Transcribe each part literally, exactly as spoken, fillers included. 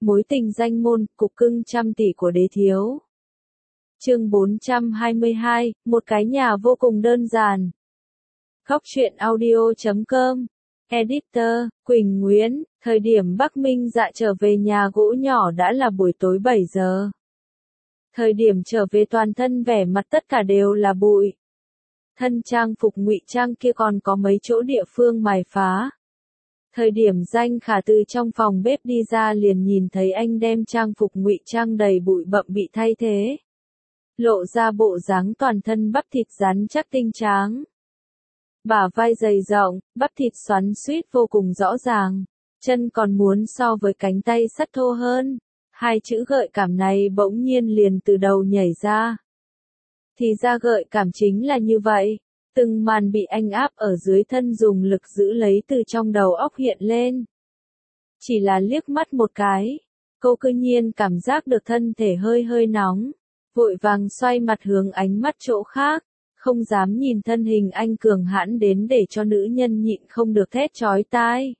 Mối tình danh môn, cục cưng trăm tỷ của đế thiếu. Chương bốn trăm hai mươi hai, một cái nhà vô cùng đơn giản. Góc truyện audio chấm com. Editor, Quỳnh Nguyễn, thời điểm Bắc Minh Dạ trở về nhà gỗ nhỏ đã là buổi tối bảy giờ. Thời điểm trở về toàn thân vẻ mặt tất cả đều là bụi. Thân trang phục ngụy trang kia còn có mấy chỗ địa phương mài phá. Thời điểm Danh Khả từ trong phòng bếp đi ra liền nhìn thấy anh đem trang phục ngụy trang đầy bụi bặm bị thay thế. Lộ ra bộ dáng toàn thân bắp thịt rắn chắc tinh tráng. Bả vai dày rộng, bắp thịt xoắn xuýt vô cùng rõ ràng. Chân còn muốn so với cánh tay sắt thô hơn. Hai chữ gợi cảm này bỗng nhiên liền từ đầu nhảy ra. Thì ra gợi cảm chính là như vậy. Từng màn bị anh áp ở dưới thân dùng lực giữ lấy từ trong đầu óc hiện lên. Chỉ là liếc mắt một cái, cô cư nhiên cảm giác được thân thể hơi hơi nóng, vội vàng xoay mặt hướng ánh mắt chỗ khác, không dám nhìn thân hình anh cường hãn đến để cho nữ nhân nhịn không được thét chói tai.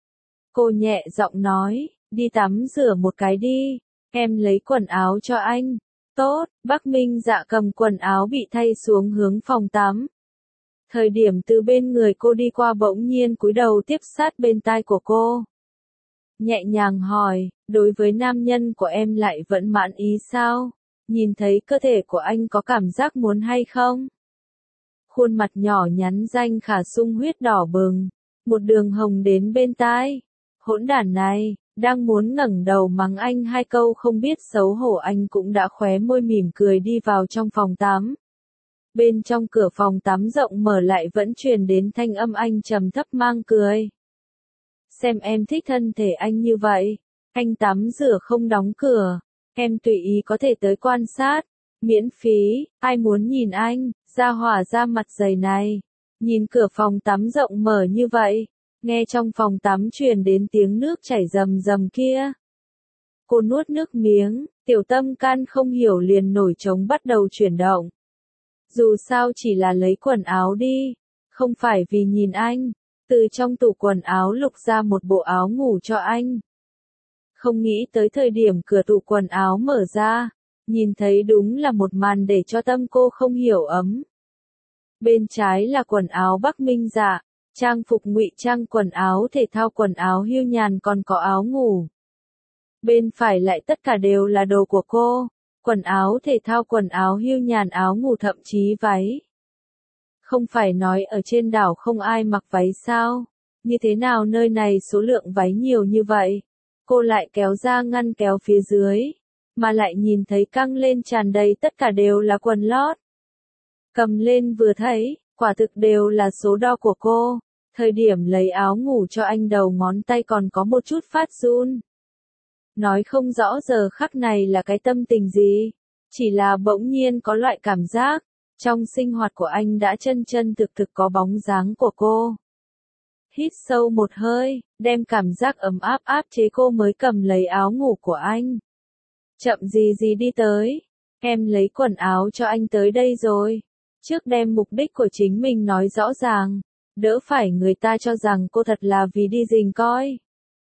Cô nhẹ giọng nói, đi tắm rửa một cái đi, em lấy quần áo cho anh. Tốt, Bắc Minh Dạ cầm quần áo bị thay xuống hướng phòng tắm. Thời điểm từ bên người cô đi qua bỗng nhiên cúi đầu tiếp sát bên tai của cô. Nhẹ nhàng hỏi, đối với nam nhân của em lại vẫn mãn ý sao? Nhìn thấy cơ thể của anh có cảm giác muốn hay không? Khuôn mặt nhỏ nhắn Danh Khả sung huyết đỏ bừng, một đường hồng đến bên tai. Hỗn đản này, đang muốn ngẩng đầu mắng anh hai câu không biết xấu hổ anh cũng đã khóe môi mỉm cười đi vào trong phòng tắm. Bên trong cửa phòng tắm rộng mở lại vẫn truyền đến thanh âm anh trầm thấp mang cười. Xem em thích thân thể anh như vậy, anh tắm rửa không đóng cửa, em tùy ý có thể tới quan sát, miễn phí, ai muốn nhìn anh, ra hỏa ra mặt dày này. Nhìn cửa phòng tắm rộng mở như vậy, nghe trong phòng tắm truyền đến tiếng nước chảy rầm rầm kia. Cô nuốt nước miếng, tiểu tâm can không hiểu liền nổi trống bắt đầu chuyển động. Dù sao chỉ là lấy quần áo đi, không phải vì nhìn anh, từ trong tủ quần áo lục ra một bộ áo ngủ cho anh. Không nghĩ tới thời điểm cửa tủ quần áo mở ra, nhìn thấy đúng là một màn để cho tâm cô không hiểu ấm. Bên trái là quần áo Bắc Minh Dạ, trang phục ngụy trang quần áo thể thao quần áo hưu nhàn còn có áo ngủ. Bên phải lại tất cả đều là đồ của cô. Quần áo thể thao quần áo hưu nhàn áo ngủ thậm chí váy. Không phải nói ở trên đảo không ai mặc váy sao? Như thế nào nơi này số lượng váy nhiều như vậy? Cô lại kéo ra ngăn kéo phía dưới. Mà lại nhìn thấy căng lên tràn đầy tất cả đều là quần lót. Cầm lên vừa thấy, quả thực đều là số đo của cô. Thời điểm lấy áo ngủ cho anh đầu ngón tay còn có một chút phát run. Nói không rõ giờ khắc này là cái tâm tình gì, chỉ là bỗng nhiên có loại cảm giác, trong sinh hoạt của anh đã chân chân thực thực có bóng dáng của cô. Hít sâu một hơi, đem cảm giác ấm áp áp chế cô mới cầm lấy áo ngủ của anh. Chậm gì gì đi tới, em lấy quần áo cho anh tới đây rồi, trước đem mục đích của chính mình nói rõ ràng, đỡ phải người ta cho rằng cô thật là vì đi rình coi.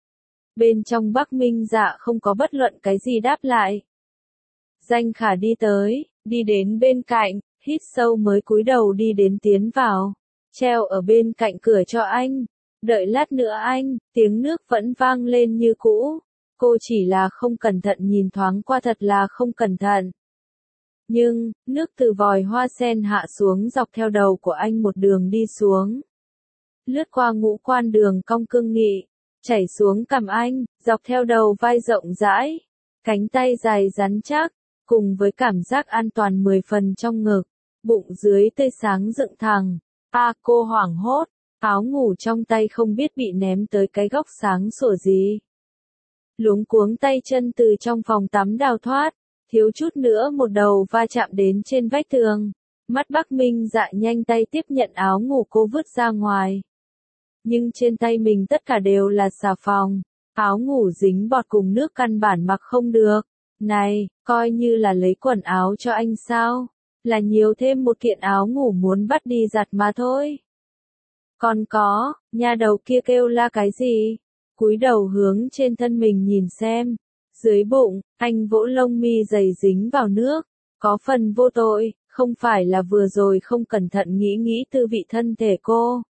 Bên trong Bắc Minh Dạ không có bất luận cái gì đáp lại. Danh Khả đi tới, đi đến bên cạnh, hít sâu mới cúi đầu đi đến tiến vào, treo ở bên cạnh cửa cho anh. Đợi lát nữa anh, tiếng nước vẫn vang lên như cũ. Cô chỉ là không cẩn thận nhìn thoáng qua thật là không cẩn thận. Nhưng, nước từ vòi hoa sen hạ xuống dọc theo đầu của anh một đường đi xuống. Lướt qua ngũ quan đường cong cương nghị. Chảy xuống cằm anh, dọc theo đầu vai rộng rãi, cánh tay dài rắn chắc, cùng với cảm giác an toàn mười phần trong ngực, bụng dưới tươi sáng dựng thẳng. A à, cô hoảng hốt, áo ngủ trong tay không biết bị ném tới cái góc sáng sủa gì. Luống cuống tay chân từ trong phòng tắm đào thoát, thiếu chút nữa một đầu va chạm đến trên vách tường. Mắt Bắc Minh Dạ nhanh tay tiếp nhận áo ngủ cô vứt ra ngoài. Nhưng trên tay mình tất cả đều là xà phòng, áo ngủ dính bọt cùng nước căn bản mặc không được. Này, coi như là lấy quần áo cho anh sao? Là nhiều thêm một kiện áo ngủ muốn bắt đi giặt mà thôi. Còn có, nha đầu kia kêu la cái gì? Cúi đầu hướng trên thân mình nhìn xem. Dưới bụng, anh vỗ lông mi dày dính vào nước, có phần vô tội, không phải là vừa rồi không cẩn thận nghĩ nghĩ tư vị thân thể cô.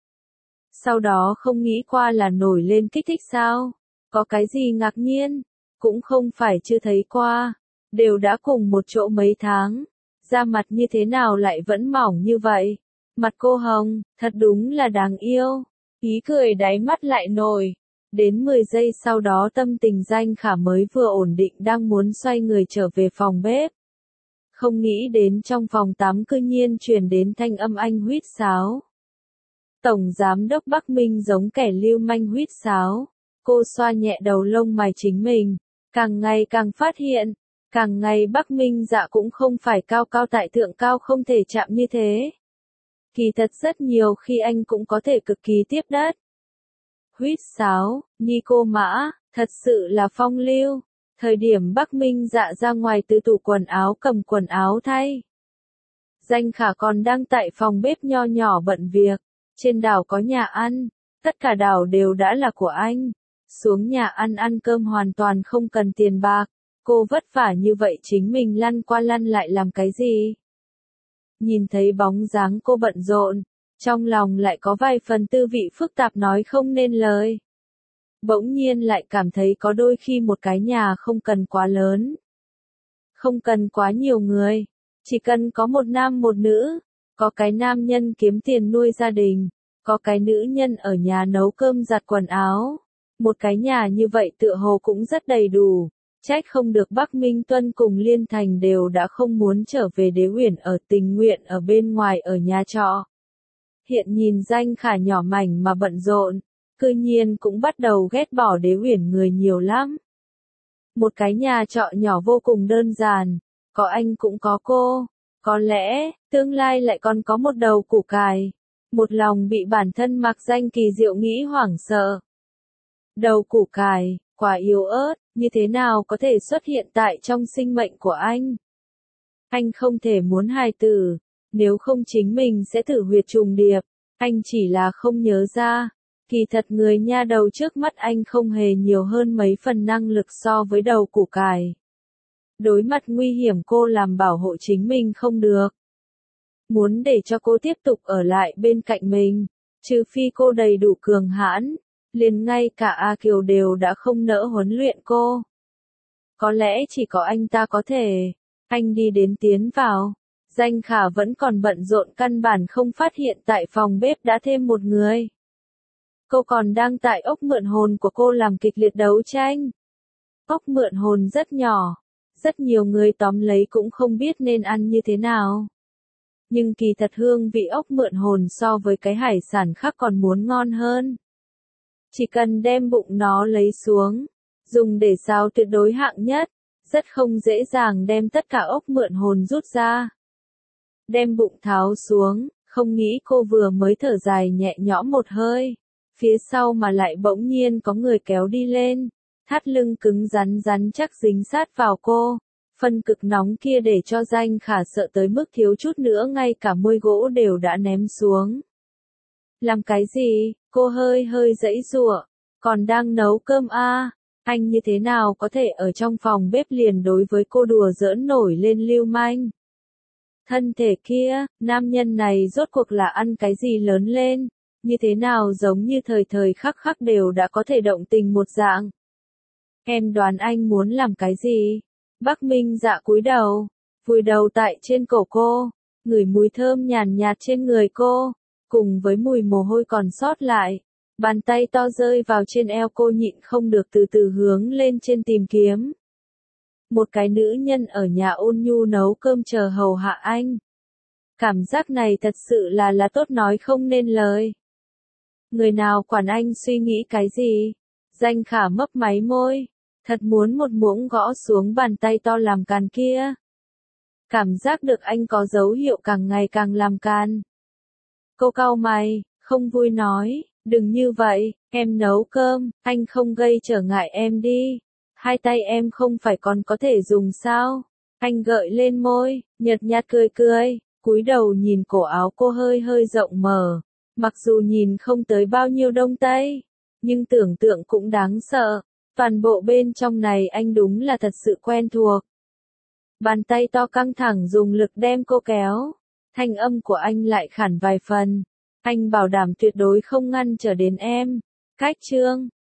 Sau đó không nghĩ qua là nổi lên kích thích sao? Có cái gì ngạc nhiên? Cũng không phải chưa thấy qua. Đều đã cùng một chỗ mấy tháng. Da mặt như thế nào lại vẫn mỏng như vậy? Mặt cô hồng, thật đúng là đáng yêu. Ý cười đáy mắt lại nổi. Đến mười giây sau đó tâm tình Danh Khả mới vừa ổn định đang muốn xoay người trở về phòng bếp. Không nghĩ đến trong phòng tắm cư nhiên truyền đến thanh âm anh huýt sáo. Tổng giám đốc Bắc Minh giống kẻ lưu manh huýt sáo. Cô xoa nhẹ đầu lông mày chính mình. Càng ngày càng phát hiện. Càng ngày Bắc Minh Dạ cũng không phải cao cao tại thượng cao không thể chạm như thế. Kỳ thật rất nhiều khi anh cũng có thể cực kỳ tiếp đất. Huýt sáo, nhi cô mã, thật sự là phong lưu. Thời điểm Bắc Minh Dạ ra ngoài từ tủ quần áo cầm quần áo thay. Danh Khả còn đang tại phòng bếp nho nhỏ bận việc. Trên đảo có nhà ăn, tất cả đảo đều đã là của anh. Xuống nhà ăn ăn cơm hoàn toàn không cần tiền bạc. Cô vất vả như vậy chính mình lăn qua lăn lại làm cái gì? Nhìn thấy bóng dáng cô bận rộn, trong lòng lại có vài phần tư vị phức tạp nói không nên lời. Bỗng nhiên lại cảm thấy có đôi khi một cái nhà không cần quá lớn. Không cần quá nhiều người. Chỉ cần có một nam một nữ. Có cái nam nhân kiếm tiền nuôi gia đình. Có cái nữ nhân ở nhà nấu cơm giặt quần áo. Một cái nhà như vậy tựa hồ cũng rất đầy đủ. Trách không được Bắc Minh Tuân cùng Liên Thành đều đã không muốn trở về Đế Uyển ở tình nguyện ở bên ngoài ở nhà trọ. Hiện nhìn Danh Khả nhỏ mảnh mà bận rộn, cư nhiên cũng bắt đầu ghét bỏ Đế Uyển người nhiều lắm. Một cái nhà trọ nhỏ vô cùng đơn giản, có anh cũng có cô, có lẽ, tương lai lại còn có một đầu củ cải. Một lòng bị bản thân Mạc Danh Kỳ diệu nghĩ hoảng sợ. Đầu củ cải, quả yếu ớt, như thế nào có thể xuất hiện tại trong sinh mệnh của anh? Anh không thể muốn hài tử, nếu không chính mình sẽ thử huyệt trùng điệp, anh chỉ là không nhớ ra. Kỳ thật người nha đầu trước mắt anh không hề nhiều hơn mấy phần năng lực so với đầu củ cải. Đối mặt nguy hiểm cô làm bảo hộ chính mình không được. Muốn để cho cô tiếp tục ở lại bên cạnh mình, trừ phi cô đầy đủ cường hãn. Liền ngay cả A Kiều đều đã không nỡ huấn luyện cô. Có lẽ chỉ có anh ta có thể. Anh đi đến tiến vào. Danh Khả vẫn còn bận rộn căn bản không phát hiện tại phòng bếp đã thêm một người. Cô còn đang tại ốc mượn hồn của cô làm kịch liệt đấu tranh. Ốc mượn hồn rất nhỏ. Rất nhiều người tóm lấy cũng không biết nên ăn như thế nào. Nhưng kỳ thật hương vị ốc mượn hồn so với cái hải sản khác còn muốn ngon hơn. Chỉ cần đem bụng nó lấy xuống, dùng để xào tuyệt đối hạng nhất, rất không dễ dàng đem tất cả ốc mượn hồn rút ra. Đem bụng tháo xuống, không nghĩ cô vừa mới thở dài nhẹ nhõm một hơi, phía sau mà lại bỗng nhiên có người kéo đi lên, thắt lưng cứng rắn rắn chắc dính sát vào cô, phân cực nóng kia để cho Danh Khả sợ tới mức thiếu chút nữa ngay cả môi gỗ đều đã ném xuống. Làm cái gì? Cô hơi hơi giãy giụa, còn đang nấu cơm a, à? Anh như thế nào có thể ở trong phòng bếp liền đối với cô đùa giỡn nổi lên lưu manh? Thân thể kia, nam nhân này rốt cuộc là ăn cái gì lớn lên, như thế nào giống như thời thời khắc khắc đều đã có thể động tình một dạng. Em đoán anh muốn làm cái gì? Bắc Minh Dạ cúi đầu, vùi đầu tại trên cổ cô, ngửi mùi thơm nhàn nhạt trên người cô. Cùng với mùi mồ hôi còn sót lại, bàn tay to rơi vào trên eo cô nhịn không được từ từ hướng lên trên tìm kiếm. Một cái nữ nhân ở nhà ôn nhu nấu cơm chờ hầu hạ anh. Cảm giác này thật sự là là tốt nói không nên lời. Người nào quản anh suy nghĩ cái gì? Danh Khả mấp máy môi, thật muốn một muỗng gõ xuống bàn tay to làm càn kia. Cảm giác được anh có dấu hiệu càng ngày càng làm càn. Cô cau mày, không vui nói, đừng như vậy, em nấu cơm, anh không gây trở ngại em đi. Hai tay em không phải còn có thể dùng sao? Anh gợi lên môi, nhợt nhạt cười cười, cúi đầu nhìn cổ áo cô hơi hơi rộng mở. Mặc dù nhìn không tới bao nhiêu đông tây, nhưng tưởng tượng cũng đáng sợ. Toàn bộ bên trong này anh đúng là thật sự quen thuộc. Bàn tay to căng thẳng dùng lực đem cô kéo. Thanh âm của anh lại khản vài phần. Anh bảo đảm tuyệt đối không ngăn trở đến em. Cách chương